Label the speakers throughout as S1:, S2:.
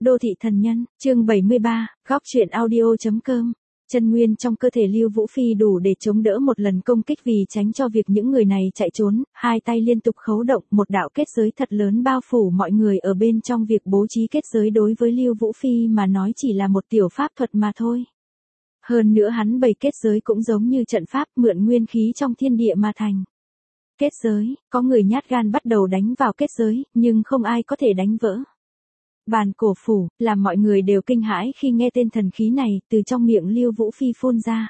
S1: Đô thị thần nhân, chương 73, góc truyện audio.com. Chân nguyên trong cơ thể Lưu Vũ Phi đủ để chống đỡ một lần công kích vì tránh cho việc những người này chạy trốn, hai tay liên tục khấu động, một đạo kết giới thật lớn bao phủ mọi người ở bên trong. Việc bố trí kết giới đối với Lưu Vũ Phi mà nói chỉ là một tiểu pháp thuật mà thôi. Hơn nữa hắn bày kết giới cũng giống như trận pháp mượn nguyên khí trong thiên địa mà thành. Kết giới, có người nhát gan bắt đầu đánh vào kết giới, nhưng không ai có thể đánh vỡ. Bàn cổ phủ, làm mọi người đều kinh hãi khi nghe tên thần khí này từ trong miệng Lưu Vũ Phi phun ra.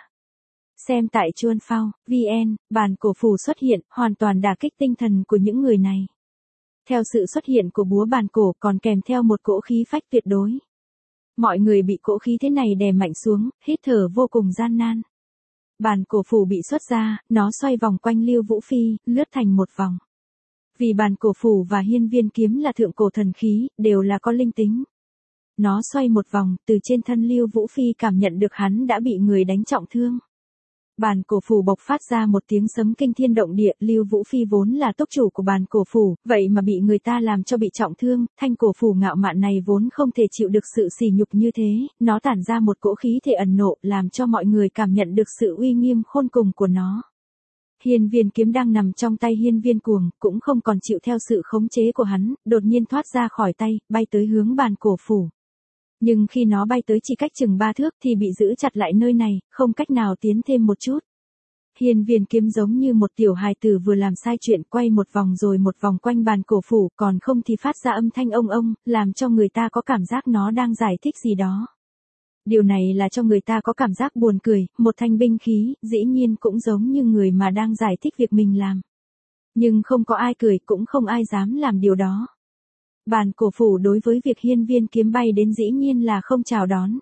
S1: Xem tại Chuan Phao, VN, bàn cổ phủ xuất hiện, hoàn toàn đả kích tinh thần của những người này. Theo sự xuất hiện của búa bàn cổ còn kèm theo một cỗ khí phách tuyệt đối. Mọi người bị cỗ khí thế này đè mạnh xuống, hít thở vô cùng gian nan. Bàn cổ phủ bị xuất ra, nó xoay vòng quanh Lưu Vũ Phi, lướt thành một vòng. Vì bàn cổ phủ và hiên viên kiếm là thượng cổ thần khí, đều là có linh tính. Nó xoay một vòng, từ trên thân Lưu Vũ Phi cảm nhận được hắn đã bị người đánh trọng thương. Bàn cổ phủ bộc phát ra một tiếng sấm kinh thiên động địa, Lưu Vũ Phi vốn là tốc chủ của bàn cổ phủ, vậy mà bị người ta làm cho bị trọng thương, thanh cổ phủ ngạo mạn này vốn không thể chịu được sự sỉ nhục như thế, nó tản ra một cỗ khí thể ẩn nộ, làm cho mọi người cảm nhận được sự uy nghiêm khôn cùng của nó. Hiên viên kiếm đang nằm trong tay hiên viên cuồng, cũng không còn chịu theo sự khống chế của hắn, đột nhiên thoát ra khỏi tay, bay tới hướng bàn cổ phủ. Nhưng khi nó bay tới chỉ cách chừng 3 thước thì bị giữ chặt lại nơi này, không cách nào tiến thêm một chút. Hiên viên kiếm giống như một tiểu hài tử vừa làm sai chuyện, quay một vòng rồi một vòng quanh bàn cổ phủ, còn không thì phát ra âm thanh ông, làm cho người ta có cảm giác nó đang giải thích gì đó. Điều này là cho người ta có cảm giác buồn cười, một thanh binh khí, dĩ nhiên cũng giống như người mà đang giải thích việc mình làm. Nhưng không có ai cười, cũng không ai dám làm điều đó. Bàn cổ phủ đối với việc hiên viên kiếm bay đến dĩ nhiên là không chào đón.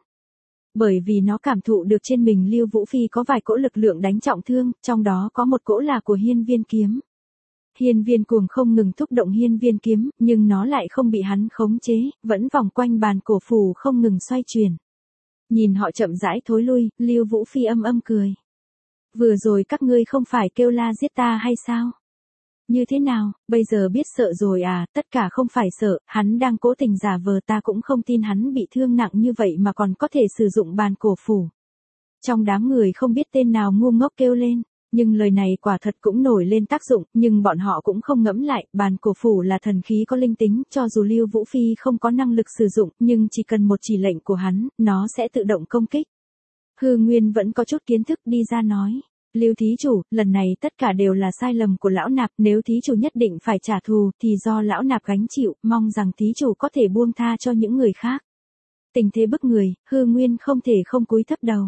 S1: Bởi vì nó cảm thụ được trên mình Lưu Vũ Phi có vài cỗ lực lượng đánh trọng thương, trong đó có một cỗ là của hiên viên kiếm. Hiên viên cuồng không ngừng thúc động hiên viên kiếm, nhưng nó lại không bị hắn khống chế, vẫn vòng quanh bàn cổ phủ không ngừng xoay chuyển. Nhìn họ chậm rãi thối lui, Lưu Vũ Phi âm cười. Vừa rồi các ngươi không phải kêu la giết ta hay sao? Như thế nào, bây giờ biết sợ rồi à? Tất cả không phải sợ, hắn đang cố tình giả vờ, ta cũng không tin hắn bị thương nặng như vậy mà còn có thể sử dụng bàn cổ phủ. Trong đám người không biết tên nào ngu ngốc kêu lên, nhưng lời này quả thật cũng nổi lên tác dụng, nhưng bọn họ cũng không ngẫm lại, bàn cổ phủ là thần khí có linh tính, cho dù Lưu Vũ Phi không có năng lực sử dụng, nhưng chỉ cần một chỉ lệnh của hắn, nó sẽ tự động công kích. Hư Nguyên vẫn có chút kiến thức đi ra nói. Lưu thí chủ, lần này tất cả đều là sai lầm của lão nạp, nếu thí chủ nhất định phải trả thù, thì do lão nạp gánh chịu, mong rằng thí chủ có thể buông tha cho những người khác. Tình thế bức người, Hư Nguyên không thể không cúi thấp đầu.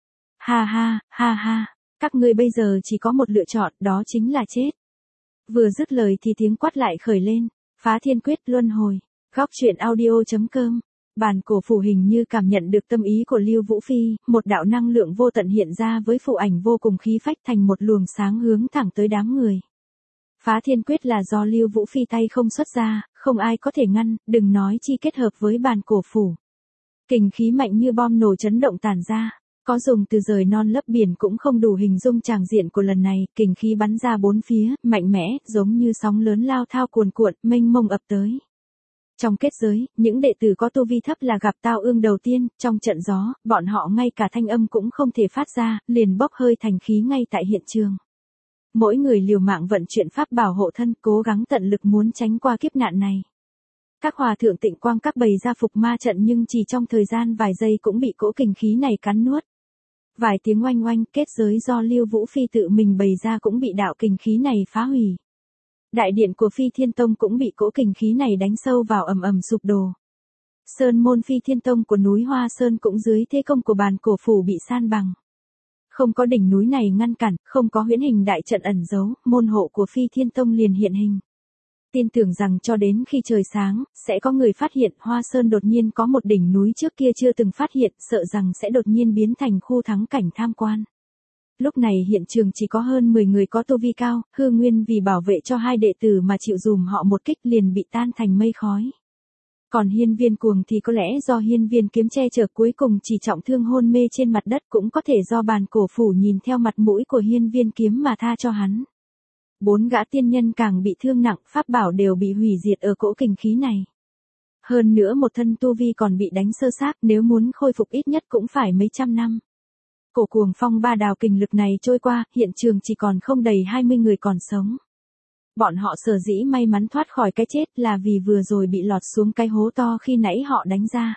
S1: Ha ha, các ngươi bây giờ chỉ có một lựa chọn, đó chính là chết. Vừa dứt lời thì tiếng quát lại khởi lên, phá thiên quyết luân hồi, góc truyện audio.com. Bàn cổ phủ hình như cảm nhận được tâm ý của Lưu Vũ Phi, một đạo năng lượng vô tận hiện ra với phù ảnh vô cùng khí phách thành một luồng sáng hướng thẳng tới đám người. Phá thiên quyết là do Lưu Vũ Phi tay không xuất ra, không ai có thể ngăn, đừng nói chi kết hợp với bàn cổ phủ. Kình khí mạnh như bom nổ chấn động tản ra, có dùng từ rời non lấp biển cũng không đủ hình dung tràng diện của lần này, kình khí bắn ra bốn phía, mạnh mẽ, giống như sóng lớn lao thao cuồn cuộn, mênh mông ập tới. Trong kết giới, những đệ tử có tu vi thấp là gặp tao ương đầu tiên, trong trận gió, bọn họ ngay cả thanh âm cũng không thể phát ra, liền bốc hơi thành khí ngay tại hiện trường. Mỗi người liều mạng vận chuyển pháp bảo hộ thân, cố gắng tận lực muốn tránh qua kiếp nạn này. Các hòa thượng tịnh quang các bày ra phục ma trận nhưng chỉ trong thời gian vài giây cũng bị cỗ kình khí này cắn nuốt. Vài tiếng oanh oanh, kết giới do Lưu Vũ Phi tự mình bày ra cũng bị đạo kình khí này phá hủy. Đại điện của Phi Thiên Tông cũng bị cỗ kình khí này đánh sâu vào ầm sụp đổ. Sơn môn Phi Thiên Tông của núi Hoa Sơn cũng dưới thế công của bàn cổ phủ bị san bằng. Không có đỉnh núi này ngăn cản, không có huyễn hình đại trận ẩn giấu, môn hộ của Phi Thiên Tông liền hiện hình. Tin tưởng rằng cho đến khi trời sáng, sẽ có người phát hiện Hoa Sơn đột nhiên có một đỉnh núi trước kia chưa từng phát hiện, sợ rằng sẽ đột nhiên biến thành khu thắng cảnh tham quan. Lúc này hiện trường chỉ có hơn 10 người có tu vi cao, Hư Nguyên vì bảo vệ cho hai đệ tử mà chịu dùm họ một kích liền bị tan thành mây khói. Còn hiên viên cuồng thì có lẽ do hiên viên kiếm che chở cuối cùng chỉ trọng thương hôn mê trên mặt đất, cũng có thể do bàn cổ phủ nhìn theo mặt mũi của hiên viên kiếm mà tha cho hắn. 4 gã tiên nhân càng bị thương nặng, pháp bảo đều bị hủy diệt ở cỗ kình khí này. Hơn nữa một thân tu vi còn bị đánh sơ xác, nếu muốn khôi phục ít nhất cũng phải mấy trăm năm. Cổ cuồng phong ba đào kình lực này trôi qua, hiện trường chỉ còn không đầy 20 người còn sống. Bọn họ sở dĩ may mắn thoát khỏi cái chết là vì vừa rồi bị lọt xuống cái hố to khi nãy họ đánh ra.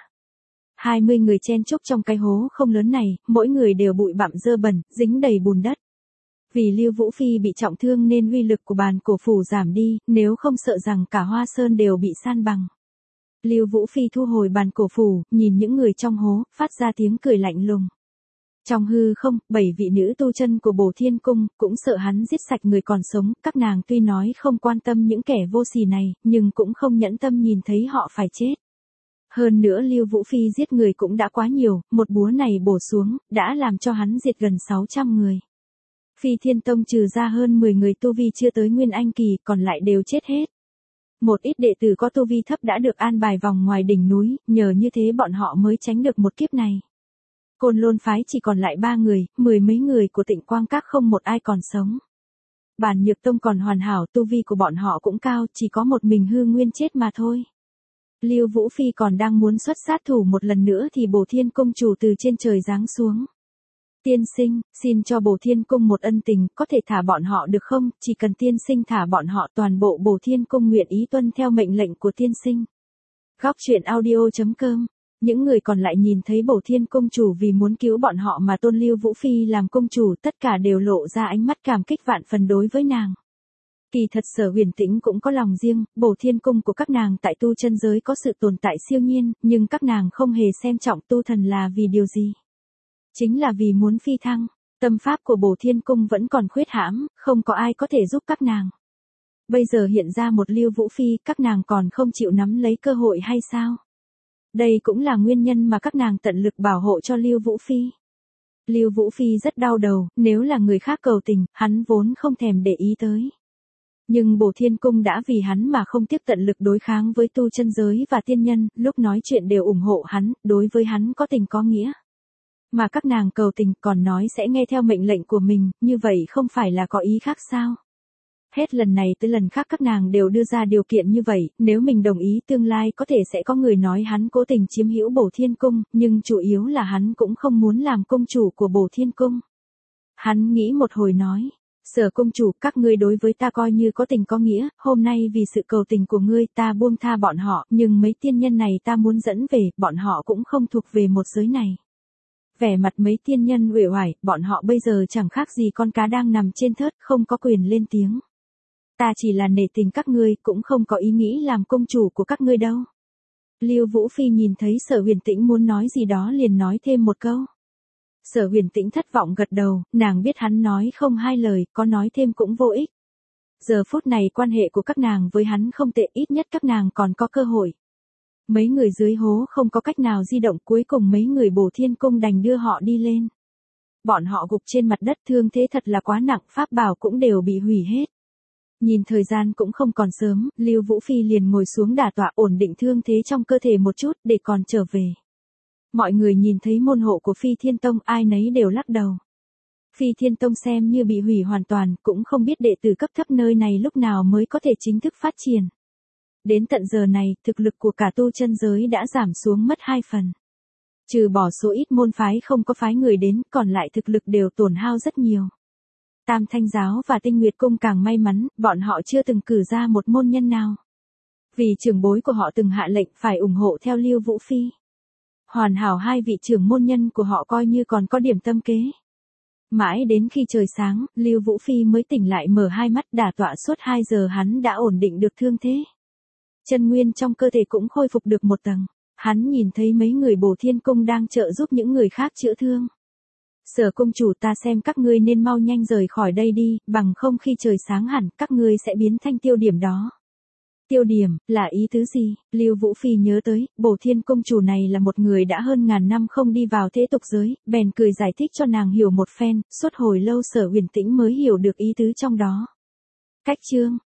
S1: 20 người chen chúc trong cái hố không lớn này, mỗi người đều bụi bặm dơ bẩn, dính đầy bùn đất. Vì Lưu Vũ Phi bị trọng thương nên uy lực của bàn cổ phủ giảm đi, nếu không sợ rằng cả Hoa Sơn đều bị san bằng. Lưu Vũ Phi thu hồi bàn cổ phủ, nhìn những người trong hố, phát ra tiếng cười lạnh lùng. Trong hư không, 7 vị nữ tu chân của Bổ Thiên Cung cũng sợ hắn giết sạch người còn sống, các nàng tuy nói không quan tâm những kẻ vô sỉ này, nhưng cũng không nhẫn tâm nhìn thấy họ phải chết. Hơn nữa Lưu Vũ Phi giết người cũng đã quá nhiều, một búa này bổ xuống, đã làm cho hắn diệt gần 600 người. Phi Thiên Tông trừ ra hơn 10 người tu vi chưa tới Nguyên Anh kỳ, còn lại đều chết hết. Một ít đệ tử có tu vi thấp đã được an bài vòng ngoài đỉnh núi, nhờ như thế bọn họ mới tránh được một kiếp này. Côn Lôn phái chỉ còn lại 3 người, 10 mấy người của Tịnh Quang Các không một ai còn sống. Bản Nhược Tông còn hoàn hảo, tu vi của bọn họ cũng cao, chỉ có một mình Hư Nguyên chết mà thôi. Lưu Vũ Phi còn đang muốn xuất sát thủ một lần nữa thì Bổ Thiên Cung chủ từ trên trời giáng xuống. Tiên sinh, xin cho Bổ Thiên Cung một ân tình, có thể thả bọn họ được không? Chỉ cần tiên sinh thả bọn họ, toàn bộ Bổ Thiên Cung nguyện ý tuân theo mệnh lệnh của tiên sinh. Góc truyện audio.com. Những người còn lại nhìn thấy Bổ Thiên Cung chủ vì muốn cứu bọn họ mà tôn Lưu Vũ Phi làm cung chủ, tất cả đều lộ ra ánh mắt cảm kích vạn phần đối với nàng. Kỳ thật Sở Huyền Tĩnh cũng có lòng riêng, Bổ Thiên Cung của các nàng tại tu chân giới có sự tồn tại siêu nhiên, nhưng các nàng không hề xem trọng tu thần là vì điều gì. Chính là vì muốn phi thăng, tâm pháp của Bổ Thiên Cung vẫn còn khuyết hãm, không có ai có thể giúp các nàng. Bây giờ hiện ra một Lưu Vũ Phi, các nàng còn không chịu nắm lấy cơ hội hay sao? Đây cũng là nguyên nhân mà các nàng tận lực bảo hộ cho Lưu Vũ Phi. Lưu Vũ Phi rất đau đầu, nếu là người khác cầu tình, hắn vốn không thèm để ý tới. Nhưng Bổ Thiên Cung đã vì hắn mà không tiếc tận lực đối kháng với tu chân giới và tiên nhân, lúc nói chuyện đều ủng hộ hắn, đối với hắn có tình có nghĩa. Mà các nàng cầu tình còn nói sẽ nghe theo mệnh lệnh của mình, như vậy không phải là có ý khác sao? Hết lần này tới lần khác các nàng đều đưa ra điều kiện như vậy, nếu mình đồng ý tương lai có thể sẽ có người nói hắn cố tình chiếm hữu Bổ Thiên Cung, nhưng chủ yếu là hắn cũng không muốn làm cung chủ của Bổ Thiên Cung. Hắn nghĩ một hồi nói, Sở cung chủ, các ngươi đối với ta coi như có tình có nghĩa, hôm nay vì sự cầu tình của ngươi ta buông tha bọn họ, nhưng mấy tiên nhân này ta muốn dẫn về, bọn họ cũng không thuộc về một giới này. Vẻ mặt mấy tiên nhân uể oải, bọn họ bây giờ chẳng khác gì con cá đang nằm trên thớt, không có quyền lên tiếng. Ta chỉ là nể tình các ngươi, cũng không có ý nghĩ làm công chủ của các ngươi đâu. Lưu Vũ Phi nhìn thấy Sở Huyền Tĩnh muốn nói gì đó liền nói thêm một câu. Sở Huyền Tĩnh thất vọng gật đầu, nàng biết hắn nói không hai lời, có nói thêm cũng vô ích. Giờ phút này quan hệ của các nàng với hắn không tệ, ít nhất các nàng còn có cơ hội. Mấy người dưới hố không có cách nào di động, cuối cùng mấy người Bổ Thiên Cung đành đưa họ đi lên. Bọn họ gục trên mặt đất, thương thế thật là quá nặng, pháp bảo cũng đều bị hủy hết. Nhìn thời gian cũng không còn sớm, Lưu Vũ Phi liền ngồi xuống đả tọa ổn định thương thế trong cơ thể một chút để còn trở về. Mọi người nhìn thấy môn hộ của Phi Thiên Tông, ai nấy đều lắc đầu. Phi Thiên Tông xem như bị hủy hoàn toàn, cũng không biết đệ tử cấp thấp nơi này lúc nào mới có thể chính thức phát triển. Đến tận giờ này, thực lực của cả tu chân giới đã giảm xuống mất 2 phần. Trừ bỏ số ít môn phái không có phái người đến, còn lại thực lực đều tổn hao rất nhiều. Tam Thanh Giáo và Tinh Nguyệt Cung càng may mắn, bọn họ chưa từng cử ra một môn nhân nào. Vì trưởng bối của họ từng hạ lệnh phải ủng hộ theo Lưu Vũ Phi. Hoàn hảo hai vị trưởng môn nhân của họ coi như còn có điểm tâm kế. Mãi đến khi trời sáng, Lưu Vũ Phi mới tỉnh lại, mở hai mắt, đả tọa suốt 2 giờ hắn đã ổn định được thương thế. Chân nguyên trong cơ thể cũng khôi phục được một tầng. Hắn nhìn thấy mấy người Bổ Thiên Cung đang trợ giúp những người khác chữa thương. Sở cung chủ, ta xem các ngươi nên mau nhanh rời khỏi đây đi, bằng không khi trời sáng hẳn, các ngươi sẽ biến thành tiêu điểm đó. Tiêu điểm, là ý tứ gì? Lưu Vũ Phi nhớ tới, Bổ Thiên Cung chủ này là một người đã hơn ngàn năm không đi vào thế tục giới, bèn cười giải thích cho nàng hiểu một phen, suốt hồi lâu Sở Huyền Tĩnh mới hiểu được ý tứ trong đó. Cách chương